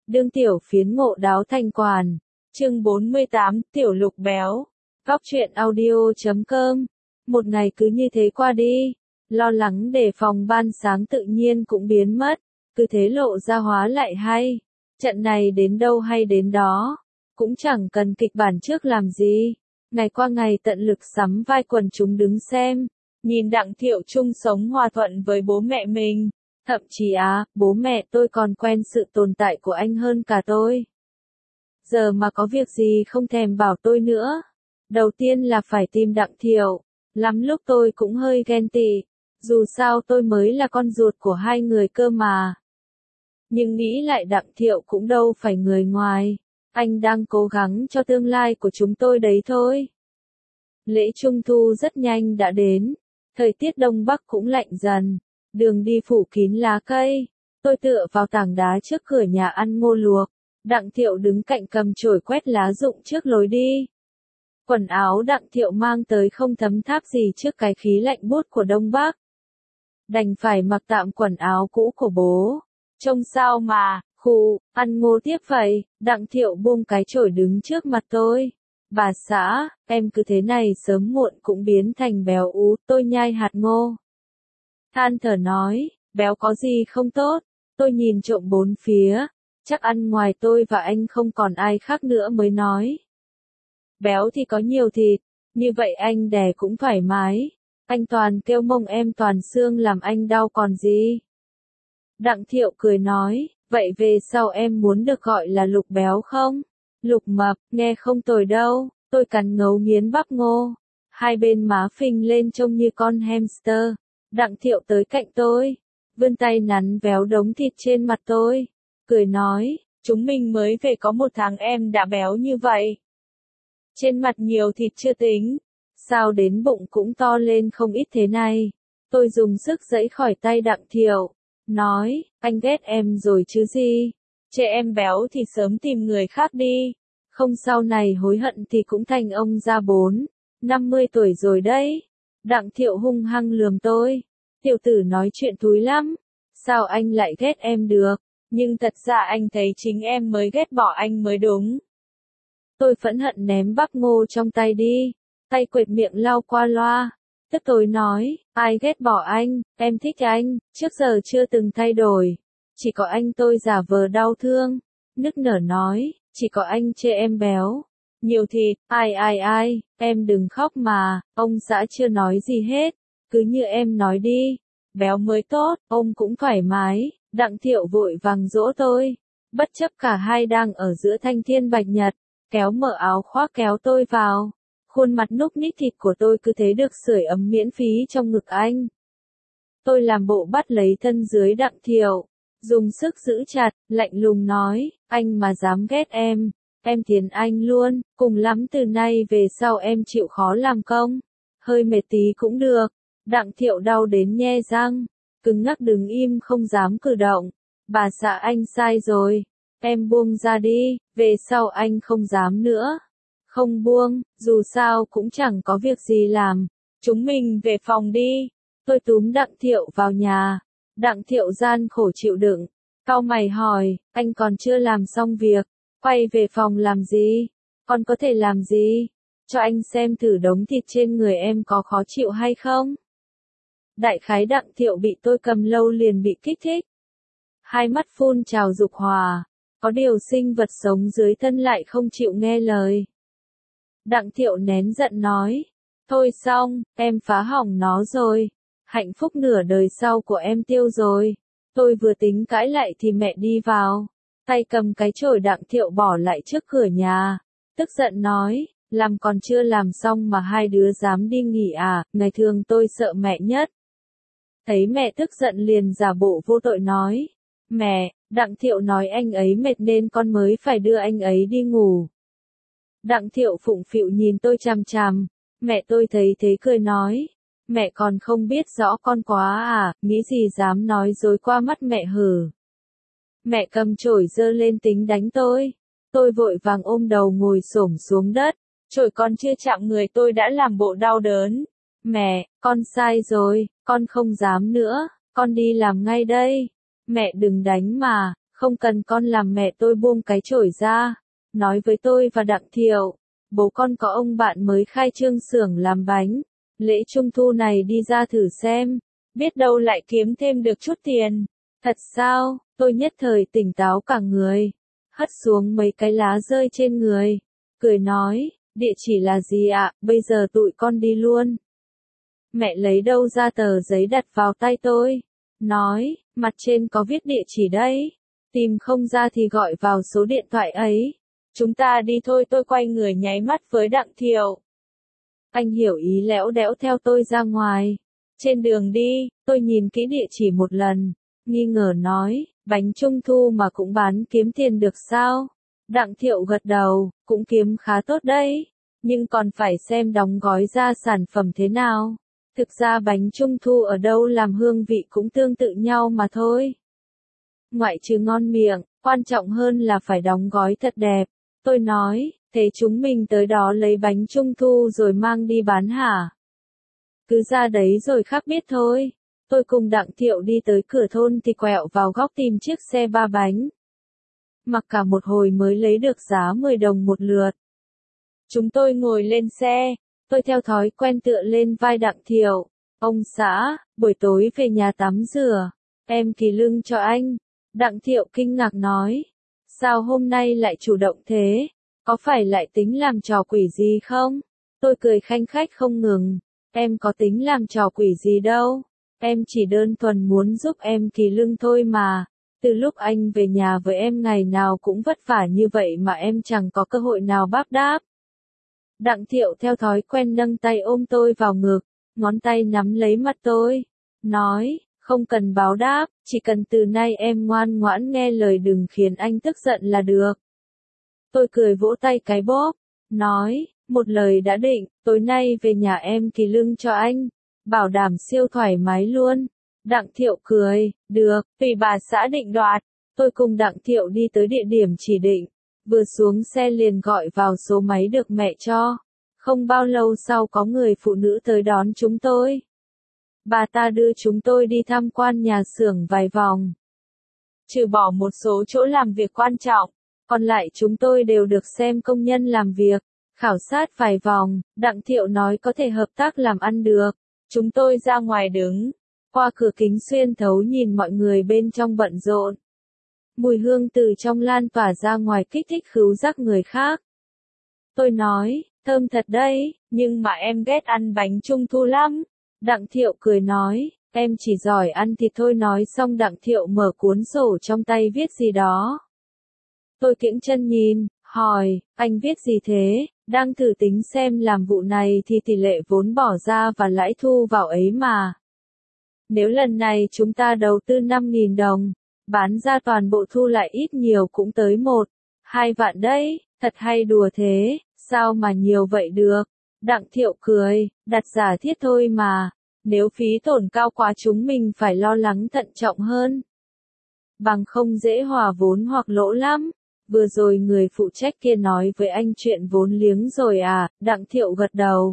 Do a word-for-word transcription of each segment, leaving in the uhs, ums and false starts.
đương tiểu phiến ngộ đáo thành quản. Chương bốn mươi tám, Tiểu Lục béo. Góc truyện audio chấm com. Một ngày cứ như thế qua đi, lo lắng đề phòng ban sáng tự nhiên cũng biến mất, cứ thế lộ ra hóa lại hay. Trận này đến đâu hay đến đó, cũng chẳng cần kịch bản trước làm gì. Ngày qua ngày tận lực sắm vai quần chúng đứng xem, nhìn Đặng Thiệu chung sống hòa thuận với bố mẹ mình. Thậm chí á, bố mẹ tôi còn quen sự tồn tại của anh hơn cả tôi. Giờ mà có việc gì không thèm bảo tôi nữa. Đầu tiên là phải tìm Đặng Thiệu. Lắm lúc tôi cũng hơi ghen tị. Dù sao tôi mới là con ruột của hai người cơ mà. Nhưng nghĩ lại Đặng Thiệu cũng đâu phải người ngoài. Anh đang cố gắng cho tương lai của chúng tôi đấy thôi. Lễ Trung Thu rất nhanh đã đến. Thời tiết Đông Bắc cũng lạnh dần. Đường đi phủ kín lá cây. Tôi tựa vào tảng đá trước cửa nhà ăn ngô luộc. Đặng Thiệu đứng cạnh cầm chổi quét lá rụng trước lối đi. Quần áo Đặng Thiệu mang tới không thấm tháp gì trước cái khí lạnh buốt của Đông Bắc. Đành phải mặc tạm quần áo cũ của bố. Trông sao mà, khụ, ăn ngô tiếp vậy. Đặng Thiệu buông cái chổi đứng trước mặt tôi. Bà xã, em cứ thế này sớm muộn cũng biến thành béo ú. Tôi nhai hạt ngô. Than thở nói, béo có gì không tốt. Tôi nhìn trộm bốn phía. Chắc ăn ngoài tôi và anh không còn ai khác nữa mới nói. Béo thì có nhiều thịt, như vậy anh đẻ cũng thoải mái. Anh toàn kêu mông em toàn xương làm anh đau còn gì. Đặng Thiệu cười nói, vậy về sau em muốn được gọi là Lục béo không? Lục mập, nghe không tồi đâu. Tôi cắn ngấu nghiến bắp ngô. Hai bên má phình lên trông như con hamster. Đặng Thiệu tới cạnh tôi, vươn tay nắn véo đống thịt trên mặt tôi. Cười nói, chúng mình mới về có một tháng em đã béo như vậy. Trên mặt nhiều thịt chưa tính, sao đến bụng cũng to lên không ít thế này. Tôi dùng sức giãy khỏi tay Đặng Thiệu, nói, anh ghét em rồi chứ gì. Chê em béo thì sớm tìm người khác đi. Không sau này hối hận thì cũng thành ông già bốn, năm mươi tuổi rồi đấy. Đặng Thiệu hung hăng lườm tôi. Tiểu tử nói chuyện thúi lắm. Sao anh lại ghét em được? Nhưng thật ra anh thấy chính em mới ghét bỏ anh mới đúng. Tôi phẫn hận ném bắp ngô trong tay đi. Tay quệt miệng lau qua loa. Tức tối nói, ai ghét bỏ anh, em thích anh, trước giờ chưa từng thay đổi. Chỉ có anh tôi giả vờ đau thương. Nức nở nói, chỉ có anh chê em béo. Nhiều thịt, ai ai ai, em đừng khóc mà, ông xã chưa nói gì hết. Cứ như em nói đi, béo mới tốt, ông cũng thoải mái. Đặng Thiệu vội vàng dỗ tôi. Bất chấp cả hai đang ở giữa thanh thiên bạch nhật, kéo mở áo khoác kéo tôi vào. Khuôn mặt núc ních thịt của tôi cứ thế được sưởi ấm miễn phí trong ngực anh. Tôi làm bộ bắt lấy thân dưới Đặng Thiệu, dùng sức giữ chặt, lạnh lùng nói, anh mà dám ghét em, em thiến anh luôn, cùng lắm từ nay về sau em chịu khó làm công. Hơi mệt tí cũng được. Đặng Thiệu đau đến nhe răng, cứng ngắc đứng im không dám cử động. Bà xã anh sai rồi, em buông ra đi, về sau anh không dám nữa. Không buông, dù sao cũng chẳng có việc gì làm. Chúng mình về phòng đi. Tôi túm Đặng Thiệu vào nhà. Đặng Thiệu gian khổ chịu đựng. Cau mày hỏi, anh còn chưa làm xong việc, quay về phòng làm gì? Con có thể làm gì? Cho anh xem thử đống thịt trên người em có khó chịu hay không? Đại khái Đặng Thiệu bị tôi cầm lâu liền bị kích thích. Hai mắt phun trào dục hòa. Có điều sinh vật sống dưới thân lại không chịu nghe lời. Đặng Thiệu nén giận nói. Thôi xong, em phá hỏng nó rồi. Hạnh phúc nửa đời sau của em tiêu rồi. Tôi vừa tính cãi lại thì mẹ đi vào. Tay cầm cái chổi Đặng Thiệu bỏ lại trước cửa nhà. Tức giận nói. Làm còn chưa làm xong mà hai đứa dám đi nghỉ à, ngày thường tôi sợ mẹ nhất. Thấy mẹ tức giận liền giả bộ vô tội nói. Mẹ, Đặng Thiệu nói anh ấy mệt nên con mới phải đưa anh ấy đi ngủ. Đặng Thiệu phụng phịu nhìn tôi chằm chằm. Mẹ tôi thấy thế cười nói. Mẹ còn không biết rõ con quá à, nghĩ gì dám nói dối qua mắt mẹ hử. Mẹ cầm chổi giơ lên tính đánh tôi. Tôi vội vàng ôm đầu ngồi xổm xuống đất. Chổi con chưa chạm người tôi đã làm bộ đau đớn. Mẹ, con sai rồi, con không dám nữa, con đi làm ngay đây. Mẹ đừng đánh mà, Không cần con làm, mẹ tôi buông cái chổi ra, nói với tôi và Đặng Thiệu, bố con có ông bạn mới khai trương xưởng làm bánh, lễ trung thu này đi ra thử xem, biết đâu lại kiếm thêm được chút tiền. Thật sao? Tôi nhất thời tỉnh táo cả người, hất xuống mấy cái lá rơi trên người, cười nói, địa chỉ là gì ạ, bây giờ tụi con đi luôn. Mẹ lấy đâu ra tờ giấy đặt vào tay tôi, nói, mặt trên có viết địa chỉ đấy, tìm không ra thì gọi vào số điện thoại ấy. Chúng ta đi thôi, tôi quay người nháy mắt với Đặng Thiệu. Anh hiểu ý lẽo đẽo theo tôi ra ngoài. Trên đường đi, tôi nhìn kỹ địa chỉ một lần, nghi ngờ nói, bánh trung thu mà cũng bán kiếm tiền được sao? Đặng Thiệu gật đầu, cũng kiếm khá tốt đấy, nhưng còn phải xem đóng gói ra sản phẩm thế nào. Thực ra bánh trung thu ở đâu làm hương vị cũng tương tự nhau mà thôi. Ngoại trừ ngon miệng, quan trọng hơn là phải đóng gói thật đẹp. Tôi nói, thế chúng mình tới đó lấy bánh trung thu rồi mang đi bán hả? Cứ ra đấy rồi khác biết thôi. Tôi cùng Đặng Thiệu đi tới cửa thôn thì quẹo vào góc tìm chiếc xe ba bánh. Mặc cả một hồi mới lấy được giá mười đồng một lượt. Chúng tôi ngồi lên xe, tôi theo thói quen tựa lên vai Đặng Thiệu. Ông xã, buổi tối về nhà tắm rửa, em kỳ lưng cho anh. Đặng Thiệu kinh ngạc nói, sao hôm nay lại chủ động thế, có phải lại tính làm trò quỷ gì không? Tôi cười khanh khách không ngừng, em có tính làm trò quỷ gì đâu, em chỉ đơn thuần muốn giúp em kỳ lưng thôi mà. Từ lúc anh về nhà với em ngày nào cũng vất vả như vậy mà em chẳng có cơ hội nào đáp đáp. Đặng Thiệu theo thói quen nâng tay ôm tôi vào ngực, ngón tay nắm lấy mặt tôi, nói, không cần báo đáp, chỉ cần từ nay em ngoan ngoãn nghe lời đừng khiến anh tức giận là được. Tôi cười vỗ tay cái bóp, nói, một lời đã định, tối nay về nhà em kỳ lưng cho anh, bảo đảm siêu thoải mái luôn. Đặng Thiệu cười, được, tùy bà xã định đoạt. Tôi cùng Đặng Thiệu đi tới địa điểm chỉ định, vừa xuống xe liền gọi vào số máy được mẹ cho. Không bao lâu sau có người phụ nữ tới đón chúng tôi. Bà ta đưa chúng tôi đi tham quan nhà xưởng vài vòng. Trừ bỏ một số chỗ làm việc quan trọng, còn lại chúng tôi đều được xem công nhân làm việc, khảo sát vài vòng. Đặng Thiệu nói có thể hợp tác làm ăn được. Chúng tôi ra ngoài đứng, qua cửa kính xuyên thấu nhìn mọi người bên trong bận rộn. Mùi hương từ trong lan tỏa ra ngoài kích thích khứu giác người khác. Tôi nói, thơm thật đấy, nhưng mà em ghét ăn bánh trung thu lắm. Đặng Thiệu cười nói, em chỉ giỏi ăn thì thôi. Nói xong Đặng Thiệu mở cuốn sổ trong tay viết gì đó. Tôi kiễng chân nhìn, hỏi, anh viết gì thế? Đang thử tính xem làm vụ này thì tỷ lệ vốn bỏ ra và lãi thu vào ấy mà. Nếu lần này chúng ta đầu tư năm nghìn đồng, bán ra toàn bộ thu lại ít nhiều cũng tới một, hai vạn đấy, thật hay đùa thế, sao mà nhiều vậy được? Đặng Thiệu cười, đặt giả thiết thôi mà, nếu phí tổn cao quá chúng mình phải lo lắng thận trọng hơn. Bằng không dễ hòa vốn hoặc lỗ lắm. Vừa rồi người phụ trách kia nói với anh chuyện vốn liếng rồi à? Đặng Thiệu gật đầu.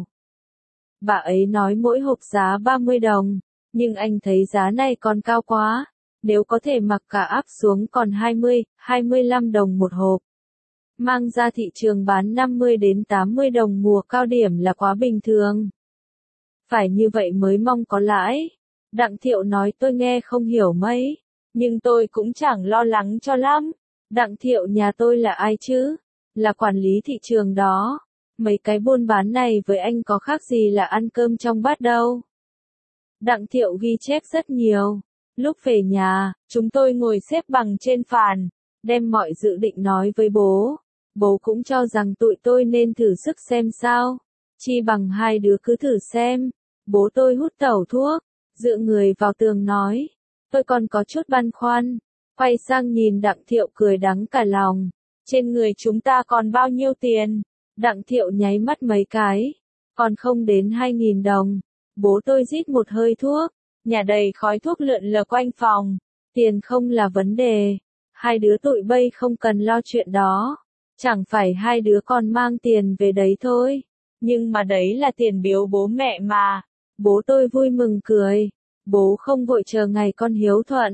Bà ấy nói mỗi hộp giá ba mươi đồng, nhưng anh thấy giá này còn cao quá, nếu có thể mặc cả áp xuống còn hai mươi, hai mươi lăm đồng một hộp. Mang ra thị trường bán năm mươi đến tám mươi đồng mùa cao điểm là quá bình thường. Phải như vậy mới mong có lãi. Đặng Thiệu nói tôi nghe không hiểu mấy, nhưng tôi cũng chẳng lo lắng cho lắm. Đặng Thiệu nhà tôi là ai chứ? Là quản lý thị trường đó. Mấy cái buôn bán này với anh có khác gì là ăn cơm trong bát đâu. Đặng Thiệu ghi chép rất nhiều. Lúc về nhà, chúng tôi ngồi xếp bằng trên phàn, đem mọi dự định nói với bố. Bố cũng cho rằng tụi tôi nên thử sức xem sao. Chi bằng hai đứa cứ thử xem. Bố tôi hút tẩu thuốc, dựa người vào tường nói. Tôi còn có chút băn khoăn. Quay sang nhìn Đặng Thiệu cười đắng cả lòng. Trên người chúng ta còn bao nhiêu tiền? Đặng Thiệu nháy mắt mấy cái. Còn không đến hai nghìn đồng. Bố tôi rít một hơi thuốc. Nhà đầy khói thuốc lượn lờ quanh phòng. Tiền không là vấn đề. Hai đứa tụi bây không cần lo chuyện đó. Chẳng phải hai đứa còn mang tiền về đấy thôi. Nhưng mà đấy là tiền biếu bố mẹ mà. Bố tôi vui mừng cười. Bố không vội chờ ngày con hiếu thuận.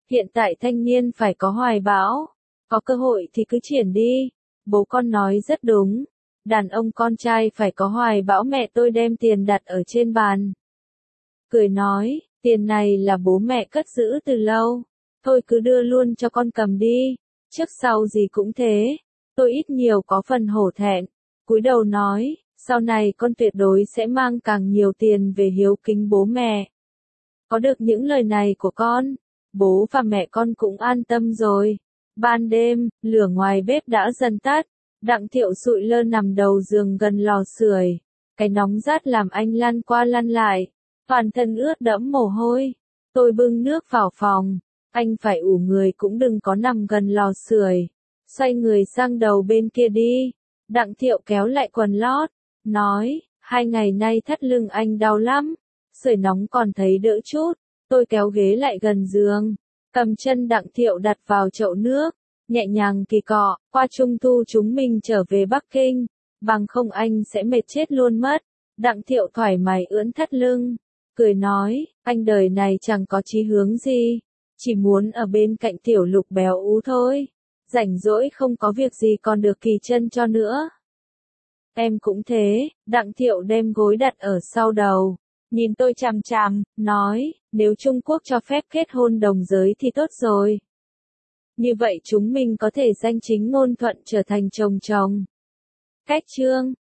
Hiện tại thanh niên phải có hoài bão, có cơ hội thì cứ triển đi. Bố con nói rất đúng, đàn ông con trai phải có hoài bão. Mẹ tôi đem tiền đặt ở trên bàn, cười nói, tiền này là bố mẹ cất giữ từ lâu, thôi cứ đưa luôn cho con cầm đi, trước sau gì cũng thế. Tôi ít nhiều có phần hổ thẹn, cúi đầu nói, sau này con tuyệt đối sẽ mang càng nhiều tiền về hiếu kính bố mẹ. Có được những lời này của con, bố và mẹ con cũng an tâm rồi. Ban đêm, lửa ngoài bếp đã dần tắt, Đặng Thiệu sụi lơ nằm đầu giường gần lò sưởi, cái nóng rát làm anh lăn qua lăn lại, toàn thân ướt đẫm mồ hôi. Tôi bưng nước vào phòng, anh phải ủ người cũng đừng có nằm gần lò sưởi, xoay người sang đầu bên kia đi. Đặng Thiệu kéo lại quần lót, nói, hai ngày nay thắt lưng anh đau lắm, sưởi nóng còn thấy đỡ chút. Tôi kéo ghế lại gần giường, cầm chân Đặng Thiệu đặt vào chậu nước, nhẹ nhàng kỳ cọ, qua trung thu chúng mình trở về Bắc Kinh, bằng không anh sẽ mệt chết luôn mất. Đặng Thiệu thoải mái ưỡn thắt lưng, cười nói, anh đời này chẳng có chí hướng gì, chỉ muốn ở bên cạnh Tiểu Lục béo ú thôi, rảnh rỗi không có việc gì còn được kỳ chân cho nữa. Em cũng thế. Đặng Thiệu đem gối đặt ở sau đầu, nhìn tôi chằm chằm, nói, nếu Trung Quốc cho phép kết hôn đồng giới thì tốt rồi. Như vậy chúng mình có thể danh chính ngôn thuận trở thành chồng chồng. Cách chương